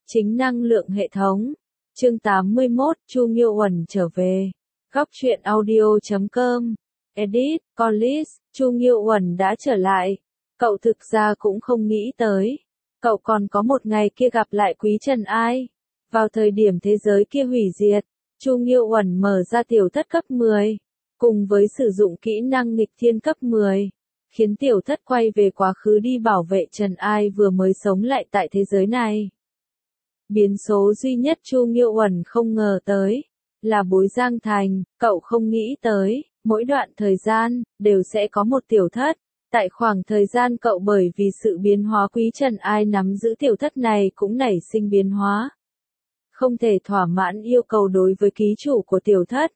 Chính năng lượng hệ thống. Chương 81, Chu Nghiêu Uẩn trở về. Góc truyện audio.com. Edit, Collis, Chu Nghiêu Uẩn đã trở lại. Cậu thực ra cũng không nghĩ tới. Cậu còn có một ngày kia gặp lại Quý Trần Ai. Vào thời điểm thế giới kia hủy diệt, Chu Nghiêu Uẩn mở ra tiểu thất cấp 10. Cùng với sử dụng kỹ năng nghịch thiên cấp 10. Khiến tiểu thất quay về quá khứ đi bảo vệ Trần Ai vừa mới sống lại tại thế giới này. Biến số duy nhất Chu Nghiêu Uẩn không ngờ tới là Bối Giang Thành. Cậu không nghĩ tới, mỗi đoạn thời gian đều sẽ có một tiểu thất. Tại khoảng thời gian cậu bởi vì sự biến hóa Quý Trần Ai nắm giữ tiểu thất này cũng nảy sinh biến hóa. Không thể thỏa mãn yêu cầu đối với ký chủ của tiểu thất.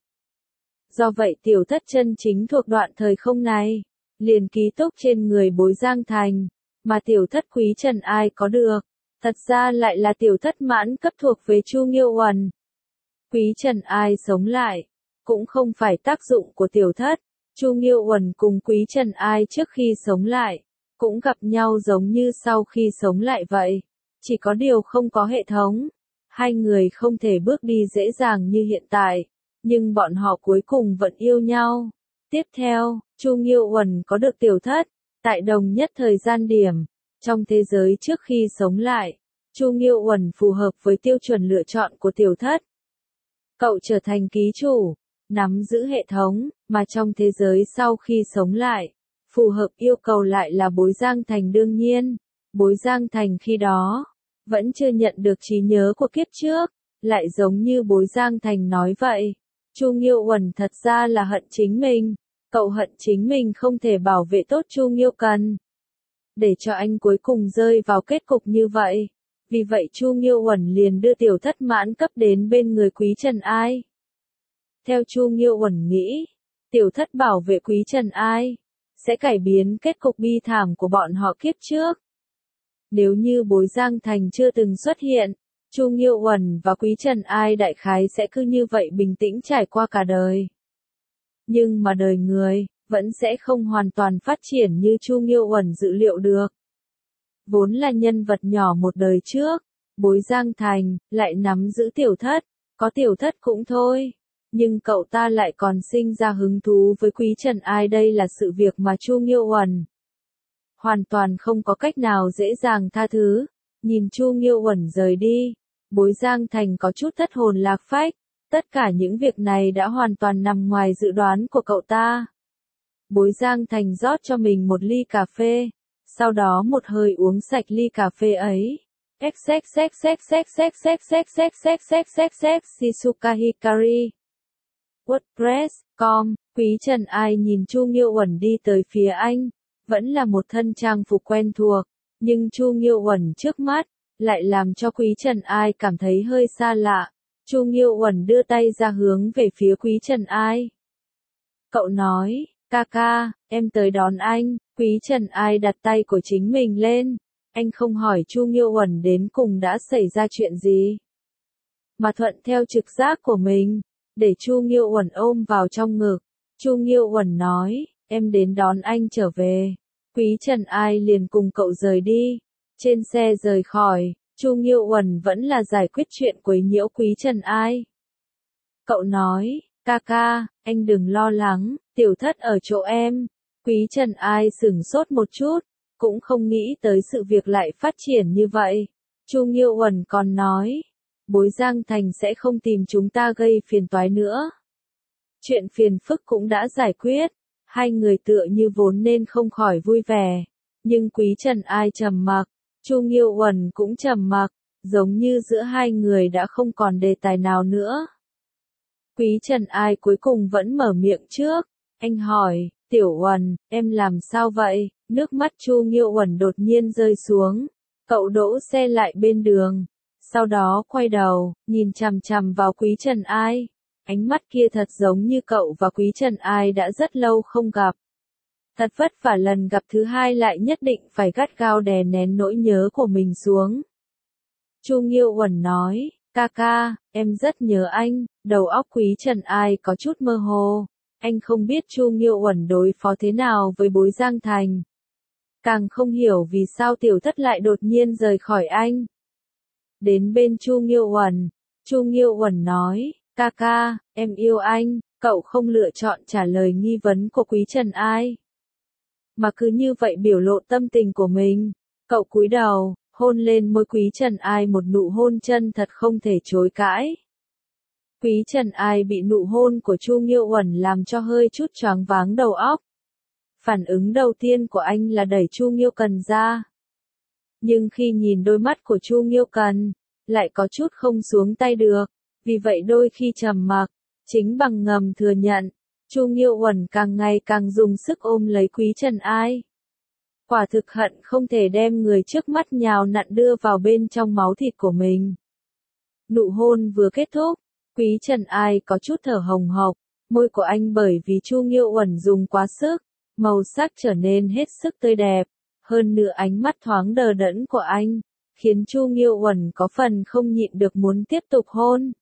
Do vậy tiểu thất chân chính thuộc đoạn thời không này, liền ký túc trên người Bối Giang Thành, mà tiểu thất Quý Trần Ai có được, thật ra lại là tiểu thất mãn cấp thuộc về Chu Nghiêu Uẩn. Quý Trần Ai sống lại, cũng không phải tác dụng của tiểu thất. Chu Nghiêu Uẩn cùng Quý Trần Ai trước khi sống lại, cũng gặp nhau giống như sau khi sống lại vậy. Chỉ có điều không có hệ thống. Hai người không thể bước đi dễ dàng như hiện tại, nhưng bọn họ cuối cùng vẫn yêu nhau. Tiếp theo, Chu Nghiêu Uẩn có được tiểu thất, tại đồng nhất thời gian điểm, trong thế giới trước khi sống lại. Chu Nghiêu Uẩn phù hợp với tiêu chuẩn lựa chọn của tiểu thất. Cậu trở thành ký chủ, nắm giữ hệ thống, mà trong thế giới sau khi sống lại, phù hợp yêu cầu lại là Bối Giang Thành đương nhiên. Bối Giang Thành khi đó, vẫn chưa nhận được trí nhớ của kiếp trước, lại giống như Bối Giang Thành nói vậy. Chu Nghiêu Uẩn thật ra là hận chính mình, cậu hận chính mình không thể bảo vệ tốt Chu Nghiêu Cần. Để cho anh cuối cùng rơi vào kết cục như vậy. Vì vậy Chu Nghiêu Uẩn liền đưa tiểu thất mãn cấp đến bên người Quý Trần Ai. Theo Chu Nghiêu Uẩn nghĩ, tiểu thất bảo vệ Quý Trần Ai sẽ cải biến kết cục bi thảm của bọn họ kiếp trước. Nếu như Bối Giang Thành chưa từng xuất hiện, Chu Nghiêu Uẩn và Quý Trần Ai đại khái sẽ cứ như vậy bình tĩnh trải qua cả đời. Nhưng mà đời người vẫn sẽ không hoàn toàn phát triển như Chu Nghiêu Uẩn dự liệu được. Vốn là nhân vật nhỏ một đời trước, Bối Giang Thành lại nắm giữ tiểu thất, có tiểu thất cũng thôi. Nhưng cậu ta lại còn sinh ra hứng thú với Quý Trần Ai, đây là sự việc mà Chu Nghiêu Uẩn hoàn toàn không có cách nào dễ dàng tha thứ. Nhìn Chu Nghiêu Uẩn rời đi, Bối Giang Thành có chút thất hồn lạc phách. Tất cả những việc này đã hoàn toàn nằm ngoài dự đoán của cậu ta. Bối Giang Thành rót cho mình một ly cà phê, sau đó một hơi uống sạch ly cà phê ấy. Shizuka Hikari. WordPress.com. Quý Trần Ai nhìn Chu Nghiêu Uẩn đi tới phía anh, vẫn là một thân trang phục quen thuộc, nhưng Chu Nghiêu Uẩn trước mắt lại làm cho Quý Trần Ai cảm thấy hơi xa lạ. Chu Nghiêu Uẩn đưa tay ra hướng về phía Quý Trần Ai. Cậu nói, ca ca, em tới đón anh. Quý Trần Ai đặt tay của chính mình lên. Anh không hỏi Chu Nghiêu Uẩn đến cùng đã xảy ra chuyện gì, mà thuận theo trực giác của mình, để Chu Nghiêu Uẩn ôm vào trong ngực. Chu Nghiêu Uẩn nói, em đến đón anh trở về. Quý Trần Ai liền cùng cậu rời đi. Trên xe rời khỏi, Chu Nghiêu Uẩn vẫn là giải quyết chuyện quấy nhiễu Quý Trần Ai. Cậu nói, ca ca, anh đừng lo lắng, tiểu thất ở chỗ em. Quý Trần Ai sửng sốt một chút, cũng không nghĩ tới sự việc lại phát triển như vậy. Chu Nghiêu Uẩn còn nói, Bối Giang Thành sẽ không tìm chúng ta gây phiền toái nữa. Chuyện phiền phức cũng đã giải quyết, hai người tựa như vốn nên không khỏi vui vẻ. Nhưng Quý Trần Ai trầm mặc, Chu Nghiêu Uẩn cũng trầm mặc, giống như giữa hai người đã không còn đề tài nào nữa. Quý Trần Ai cuối cùng vẫn mở miệng trước. Anh hỏi, Tiểu Uẩn, em làm sao vậy? Nước mắt Chu Nghiêu Uẩn đột nhiên rơi xuống. Cậu đỗ xe lại bên đường, sau đó quay đầu, nhìn chằm chằm vào Quý Trần Ai. Ánh mắt kia thật giống như cậu và Quý Trần Ai đã rất lâu không gặp. Thật vất vả lần gặp thứ hai lại nhất định phải gắt gao đè nén nỗi nhớ của mình xuống. Chu Nghiêu Uẩn nói, ca ca, em rất nhớ anh. Đầu óc Quý Trần Ai có chút mơ hồ. Anh không biết Chu Nghiêu Uẩn đối phó thế nào với Bối Giang Thành. Càng không hiểu vì sao tiểu thất lại đột nhiên rời khỏi anh. đến bên Chu Nghiêu Uẩn. Chu Nghiêu Uẩn nói, ca ca, em yêu anh, cậu không lựa chọn trả lời nghi vấn của Quý Trần Ai. Mà cứ như vậy biểu lộ tâm tình của mình, cậu cúi đầu, hôn lên môi Quý Trần Ai một nụ hôn chân thật không thể chối cãi. Quý Trần Ai bị nụ hôn của Chu Nghiêu Uẩn làm cho hơi chút choáng váng đầu óc. Phản ứng đầu tiên của anh là đẩy Chu Nghiêu Cần ra. Nhưng khi nhìn đôi mắt của Chu Nghiêu Cần, lại có chút không xuống tay được, vì vậy đôi khi trầm mặc, chính bằng ngầm thừa nhận, Chu Nghiêu Uẩn càng ngày càng dùng sức ôm lấy Quý Trần Ai. Quả thực hận không thể đem người trước mắt nhào nặn đưa vào bên trong máu thịt của mình. Nụ hôn vừa kết thúc, Quý Trần Ai có chút thở hồng hộc, môi của anh bởi vì Chu Nghiêu Uẩn dùng quá sức, màu sắc trở nên hết sức tươi đẹp, hơn nữa ánh mắt thoáng đờ đẫn của anh, khiến Chu Nghiêu Uẩn có phần không nhịn được muốn tiếp tục hôn.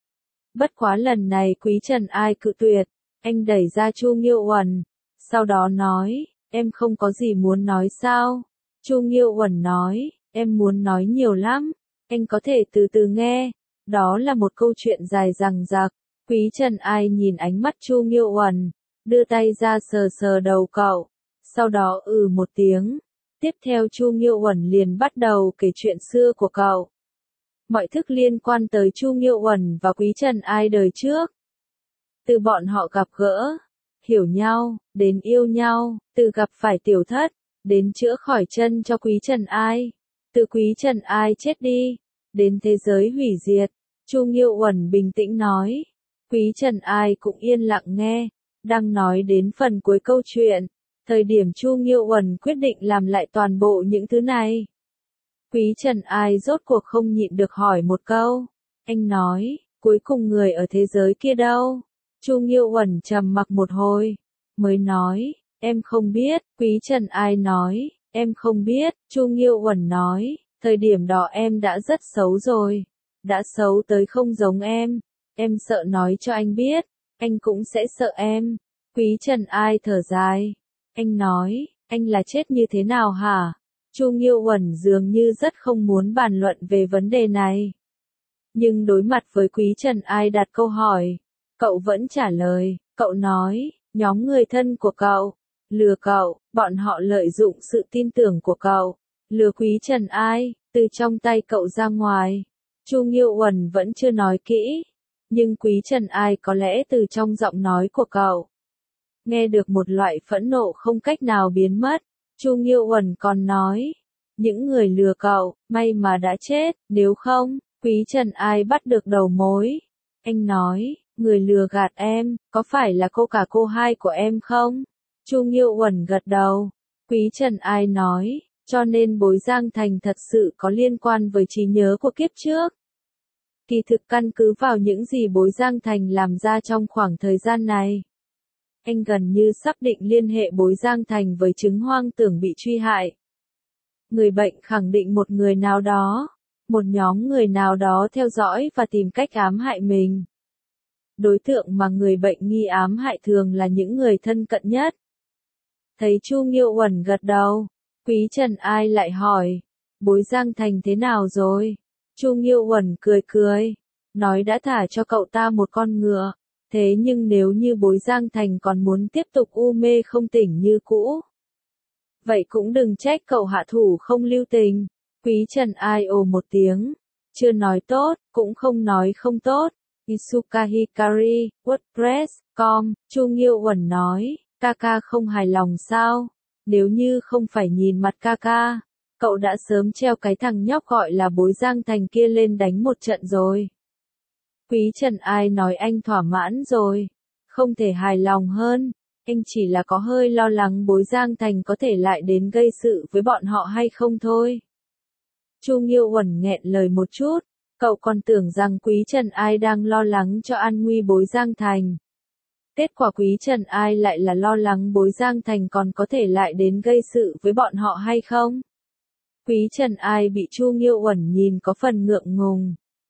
Bất quá lần này Quý Trần Ai cự tuyệt, anh đẩy ra Chu Nghiêu Uẩn, sau đó nói, em không có gì muốn nói sao? Chu Nghiêu Uẩn nói, em muốn nói nhiều lắm, anh có thể từ từ nghe, đó là một câu chuyện dài dằng dặc. Quý Trần Ai nhìn ánh mắt Chu Nghiêu Uẩn, đưa tay ra sờ sờ đầu cậu, sau đó một tiếng. Tiếp theo Chu Nghiêu Uẩn liền bắt đầu kể chuyện xưa của cậu. Mọi thức liên quan tới Chu Nghiêu Uẩn và Quý Trần Ai đời trước. Từ bọn họ gặp gỡ, hiểu nhau, đến yêu nhau, từ gặp phải tiểu thất, đến chữa khỏi chân cho Quý Trần Ai, từ Quý Trần Ai chết đi, đến thế giới hủy diệt. Chu Nghiêu Uẩn bình tĩnh nói. Quý Trần Ai cũng yên lặng nghe, đang nói đến phần cuối câu chuyện. Thời điểm Chu Nghiêu Uẩn quyết định làm lại toàn bộ những thứ này. Quý Trần Ai rốt cuộc không nhịn được hỏi một câu. Anh nói, cuối cùng người ở thế giới kia đâu? Chu Nghiêu Uẩn trầm mặc một hồi, mới nói, em không biết. Quý Trần Ai nói, em không biết. Chu Nghiêu Uẩn nói, thời điểm đó em đã rất xấu rồi. Đã xấu tới không giống em sợ nói cho anh biết, anh cũng sẽ sợ em. Quý Trần Ai thở dài. Anh nói, anh là chết như thế nào hả? Chu Nghiêu Uẩn dường như rất không muốn bàn luận về vấn đề này. Nhưng đối mặt với Quý Trần Ai đặt câu hỏi, cậu vẫn trả lời, cậu nói, nhóm người thân của cậu, lừa cậu, bọn họ lợi dụng sự tin tưởng của cậu, lừa Quý Trần Ai, từ trong tay cậu ra ngoài. Chu Nghiêu Uẩn vẫn chưa nói kỹ, nhưng Quý Trần Ai có lẽ từ trong giọng nói của cậu nghe được một loại phẫn nộ không cách nào biến mất. Chu Nghiêu Uẩn còn nói, những người lừa cậu, may mà đã chết, nếu không, Quý Trần Ai bắt được đầu mối. Anh nói, người lừa gạt em, có phải là cô cả cô hai của em không? Chu Nghiêu Uẩn gật đầu. Quý Trần Ai nói, cho nên Bối Giang Thành thật sự có liên quan với trí nhớ của kiếp trước. Kỳ thực căn cứ vào những gì Bối Giang Thành làm ra trong khoảng thời gian này, anh gần như xác định liên hệ Bối Giang Thành với chứng hoang tưởng bị truy hại. Người bệnh khẳng định một người nào đó, một nhóm người nào đó theo dõi và tìm cách ám hại mình. Đối tượng mà người bệnh nghi ám hại thường là những người thân cận nhất. Thấy Chu Nghiêu Uẩn gật đầu, Quý Trần Ai lại hỏi, Bối Giang Thành thế nào rồi? Chu Nghiêu Uẩn cười cười, nói đã thả cho cậu ta một con ngựa. Thế nhưng nếu như Bối Giang Thành còn muốn tiếp tục u mê không tỉnh như cũ, vậy cũng đừng trách cậu hạ thủ không lưu tình. Quý Trần Ai ồ một tiếng, chưa nói tốt, cũng không nói không tốt. Isuka Hikari, WordPress.com, Chu Nghiêu Uẩn nói, Kaka không hài lòng sao? Nếu như không phải nhìn mặt Kaka, cậu đã sớm treo cái thằng nhóc gọi là Bối Giang Thành kia lên đánh một trận rồi. Quý Trần Ai nói anh thỏa mãn rồi, không thể hài lòng hơn, anh chỉ là có hơi lo lắng Bối Giang Thành có thể lại đến gây sự với bọn họ hay không thôi. Chu Nghiêu Uẩn nghẹn lời một chút, cậu còn tưởng rằng Quý Trần Ai đang lo lắng cho an nguy Bối Giang Thành. Kết quả Quý Trần Ai lại là lo lắng Bối Giang Thành còn có thể lại đến gây sự với bọn họ hay không. Quý Trần Ai bị Chu Nghiêu Uẩn nhìn có phần ngượng ngùng.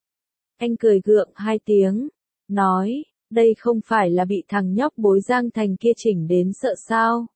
Anh cười gượng hai tiếng, nói, đây không phải là bị thằng nhóc Bối Giang Thành kia chỉnh đến sợ sao?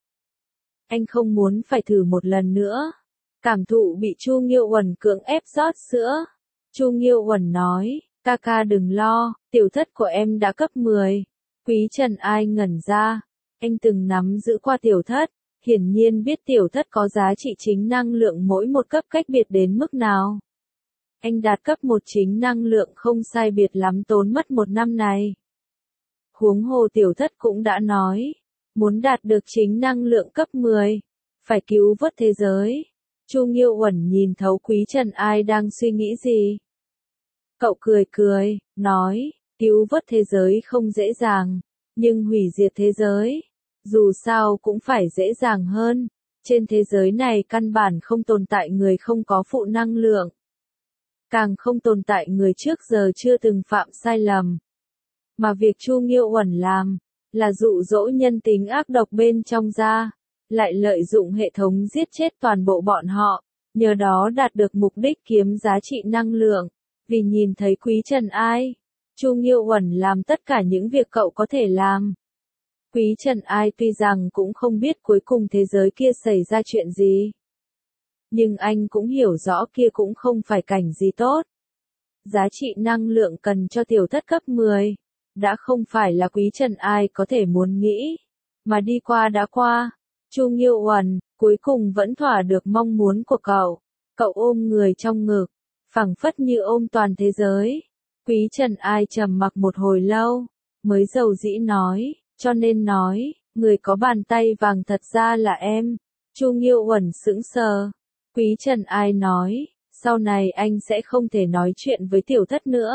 Anh không muốn phải thử một lần nữa. Cảm thụ bị Chu Nghiêu Uẩn cưỡng ép rót sữa. Chu Nghiêu Uẩn nói, ca ca đừng lo, tiểu thất của em đã cấp 10. Quý Trần Ai ngẩn ra, anh từng nắm giữ qua tiểu thất, hiển nhiên biết tiểu thất có giá trị chính năng lượng mỗi một cấp cách biệt đến mức nào. Anh đạt cấp 1 chính năng lượng không sai biệt lắm tốn mất 1 năm này. Huống hồ tiểu thất cũng đã nói, muốn đạt được chính năng lượng cấp 10, phải cứu vớt thế giới. Chu Nghiêu Uẩn nhìn thấu Quý Trần Ai đang suy nghĩ gì. Cậu cười cười, nói, cứu vớt thế giới không dễ dàng, nhưng hủy diệt thế giới, dù sao cũng phải dễ dàng hơn. Trên thế giới này căn bản không tồn tại người không có phụ năng lượng. Càng không tồn tại người trước giờ chưa từng phạm sai lầm. Mà việc Chu Nghiêu Uẩn làm, là dụ dỗ nhân tính ác độc bên trong ra, lại lợi dụng hệ thống giết chết toàn bộ bọn họ, nhờ đó đạt được mục đích kiếm giá trị năng lượng. Vì nhìn thấy Quý Trần Ai, Chu Nghiêu Uẩn làm tất cả những việc cậu có thể làm. Quý Trần Ai tuy rằng cũng không biết cuối cùng thế giới kia xảy ra chuyện gì, nhưng anh cũng hiểu rõ kia cũng không phải cảnh gì tốt. Giá trị năng lượng cần cho tiểu thất cấp 10, đã không phải là Quý Trần Ai có thể muốn nghĩ, mà đi qua đã qua. Chu Nghiêu Uẩn, cuối cùng vẫn thỏa được mong muốn của cậu. Cậu ôm người trong ngực, phảng phất như ôm toàn thế giới. Quý Trần Ai trầm mặc một hồi lâu, mới dầu dĩ nói, cho nên nói, người có bàn tay vàng thật ra là em. Chu Nghiêu Uẩn sững sờ. Quý Trần Ai nói, sau này anh sẽ không thể nói chuyện với tiểu thất nữa.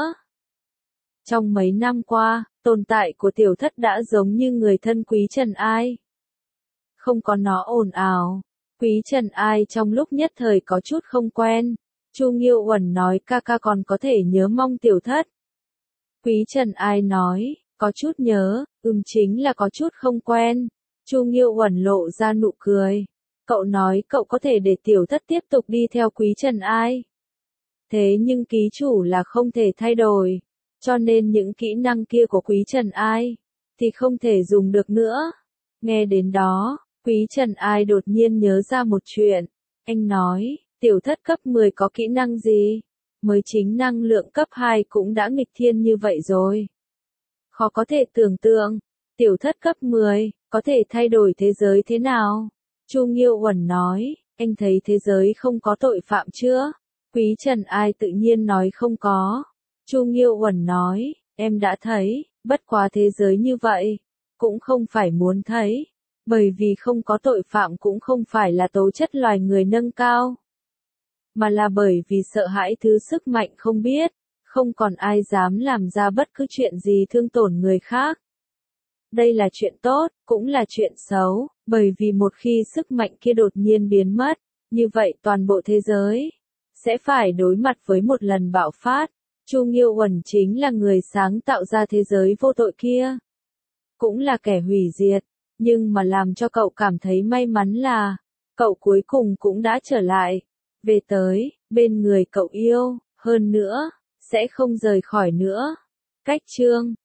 Trong mấy năm qua, tồn tại của tiểu thất đã giống như người thân Quý Trần Ai. Không có nó ồn ào, Quý Trần Ai trong lúc nhất thời có chút không quen. Chu Nghiêu Uẩn nói ca ca còn có thể nhớ mong tiểu thất. Quý Trần Ai nói, có chút nhớ, chính là có chút không quen. Chu Nghiêu Uẩn lộ ra nụ cười. Cậu nói cậu có thể để tiểu thất tiếp tục đi theo Quý Trần Ai. Thế nhưng ký chủ là không thể thay đổi, cho nên những kỹ năng kia của Quý Trần Ai, thì không thể dùng được nữa. Nghe đến đó, Quý Trần Ai đột nhiên nhớ ra một chuyện. Anh nói, tiểu thất cấp 10 có kỹ năng gì? Mới chính năng lượng cấp 2 cũng đã nghịch thiên như vậy rồi. Khó có thể tưởng tượng, tiểu thất cấp 10, có thể thay đổi thế giới thế nào? Chu Nghiêu Uẩn nói, anh thấy thế giới không có tội phạm chưa? Quý Trần Ai tự nhiên nói không có. Chu Nghiêu Uẩn nói, em đã thấy, bất quá thế giới như vậy, cũng không phải muốn thấy, bởi vì không có tội phạm cũng không phải là tố chất loài người nâng cao, mà là bởi vì sợ hãi thứ sức mạnh không biết, không còn ai dám làm ra bất cứ chuyện gì thương tổn người khác. Đây là chuyện tốt, cũng là chuyện xấu, bởi vì một khi sức mạnh kia đột nhiên biến mất, như vậy toàn bộ thế giới sẽ phải đối mặt với một lần bạo phát. Chu Nghiêu Uẩn chính là người sáng tạo ra thế giới vô tội kia, cũng là kẻ hủy diệt, nhưng mà làm cho cậu cảm thấy may mắn là, cậu cuối cùng cũng đã trở lại, về tới, bên người cậu yêu, hơn nữa, sẽ không rời khỏi nữa. Cách chương